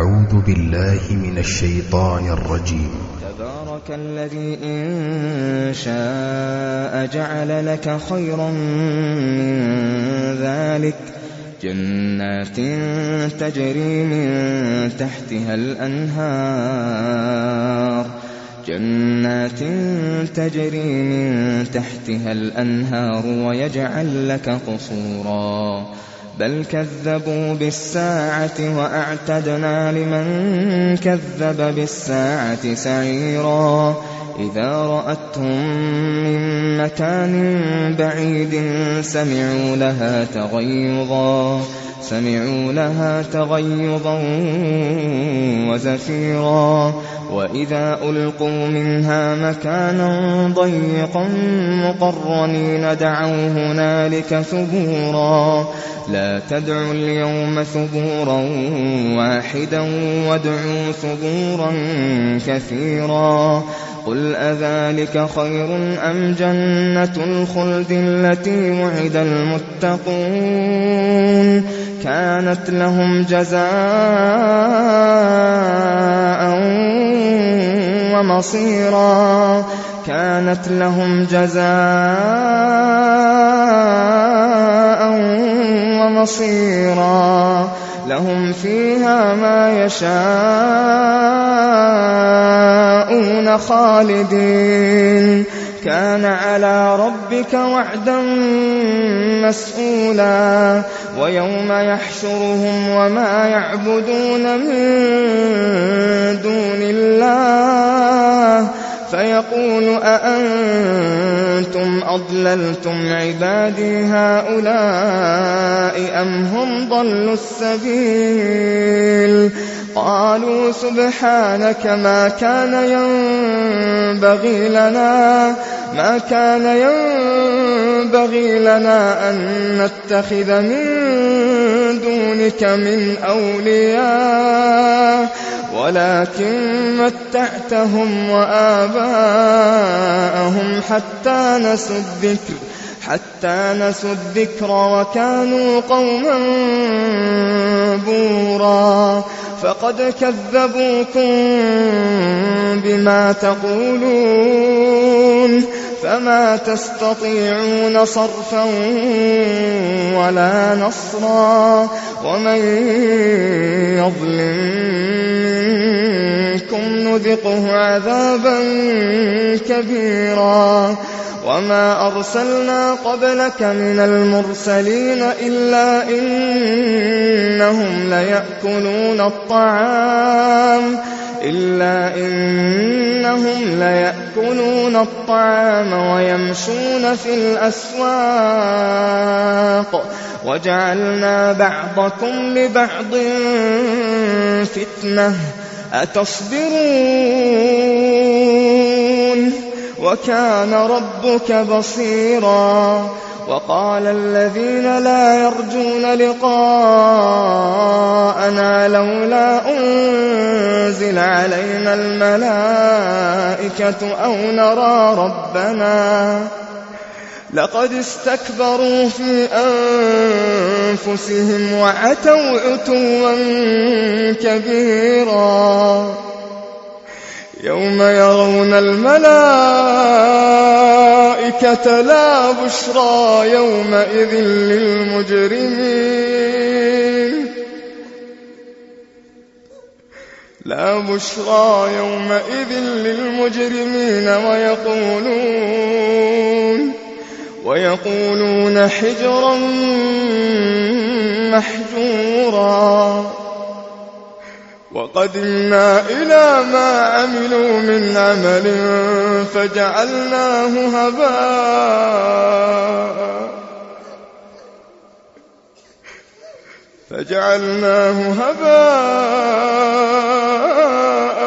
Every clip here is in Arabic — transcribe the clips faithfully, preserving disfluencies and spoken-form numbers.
أعوذ بالله من الشيطان الرجيم. تبارك الذي إن شاء جعل لك خيرا من ذلك جنات تجري من تحتها الأنهار جنات تجري من تحتها الأنهار ويجعل لك قصورا بل كذبوا بالساعة وأعتدنا لمن كذب بالساعة سعيرا إذا رأتهم من مكان بعيد سمعوا لها تغيظا سمعوا لها تغيظا وزفيرا وإذا ألقوا منها مكانا ضيقا مقرنين دعوا هنالك ثبورا لا تدعوا اليوم ثبورا واحدا وادعوا ثبورا كثيرا قل أذلك خير أم جنة الخلد التي وعد المتقون كانت لهم جزاء ومصيرا كانت لهم جزاء ومصيرا لهم فيها ما يشاءون خالدين كان على ربك وعدا مسئولا ويوم يحشرهم وما يعبدون من دون الله فيقول أأنتم أضللتم عبادي هؤلاء أم هم ضلوا السبيل قالوا سبحانك ما كان ينبغي لنا ما كان ينبغي لنا أن نتخذ من دونك من أولياء ولكن متعتهم وآباءهم حتى نسوا الذكر حتى نسوا الذكر وكانوا قوما بورا فقد كذبوكم بما تقولون فما تستطيعون صرفا ولا نصرا ومن يظلم منكم نذقه عذابا كبيرا وما أرسلنا قبلك من المرسلين إلا إنهم ليأكلون الطعام إلا إنهم ليأكلون الطعام ويمشون في الأسواق وجعلنا بعضكم لبعض فتنة أتصبرون وكان ربك بصيرا وقال الذين لا يرجون لقاءنا لولا أنزل علينا الملائكة أو نرى ربنا لقد استكبروا في أنفسهم وعتوا عتوا كبيرا يوم يرون الملائكة لا بشرى يومئذ للمجرمين لا بشرى يومئذ للمجرمين ويقولون ويقولون حجرا محجورا وقدمنا إلى ما عملوا من عمل فجعلناه هباء فجعلناه هباء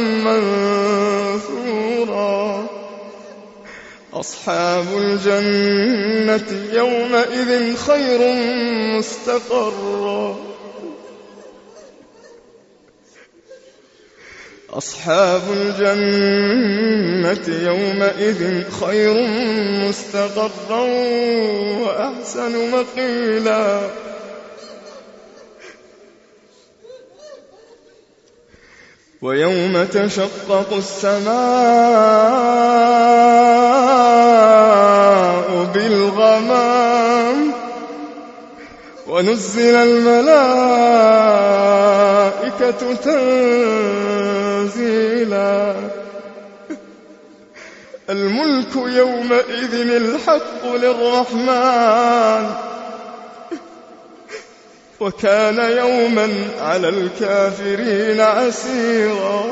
منثورا أصحاب الجنة يومئذ خير مستقرا أصحاب الجنة يومئذ خير مستقرا وأحسن مقيلا ويوم تشقق السماء بالغمام ونزل الملائكة تنزيلا الملك يومئذ الحق للرحمن وكان يوما على الكافرين عسيرا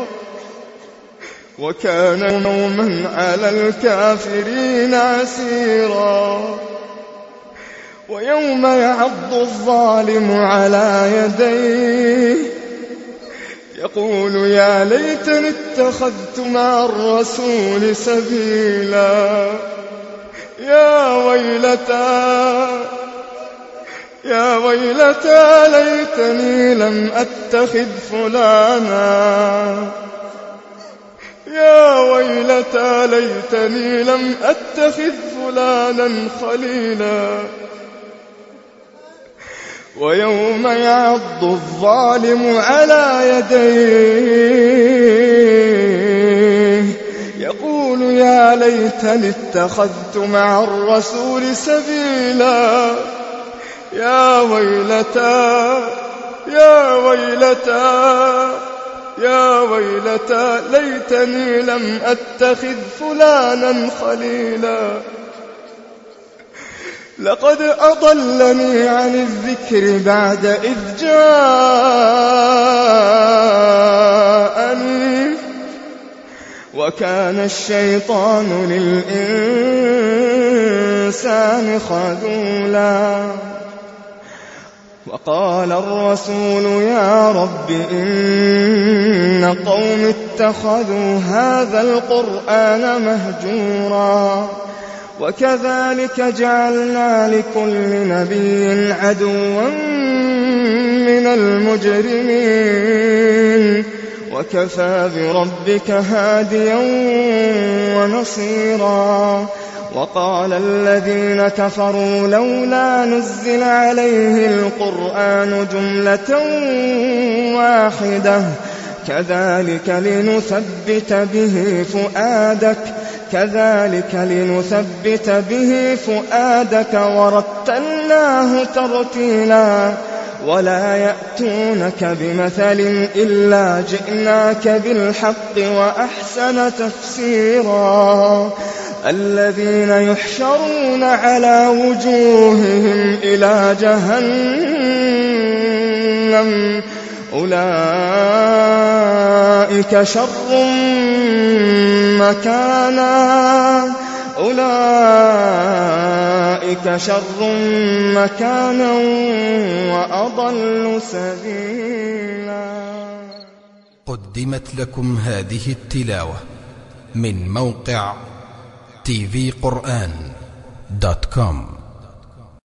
وكان يوما على الكافرين عسيرا ويوم يعض الظالم على يديه يقول يا ليتني اتخذت مع الرسول سبيلا يا ويلتى يا ويلتى ليتني لم أتخذ فلانا يا ويلتى ليتني لم أتخذ فلانا خليلا ويوم يعض الظالم على يديه يقول يا ليتني اتخذت مع الرسول سبيلا يا ويلتى يا ويلتى يا ويلتى ليتني لم أتخذ فلانا خليلا لقد أضلني عن الذكر بعد إذ جاءني وكان الشيطان للإنسان خذولا وقال الرسول يا رب إن قوم اتخذوا هذا القرآن مهجورا وكذلك جعلنا لكل نبي عدوا من المجرمين وكفى بربك هاديا ونصيرا وقال الذين كفروا لولا نزل عليه القرآن جملة واحدة كذلك لنثبت به فؤادك كذلك لنثبت به فؤادك ورتلناه ترتيلا ولا يأتونك بمثل إلا جئناك بالحق وأحسن تفسيرا الذين يحشرون على وجوههم إلى جهنم أولئك شر مكانا أولئك شر مكانا وأضل سبيلا. قدمت لكم هذه التلاوة من موقع تي في قرآن دوت كوم.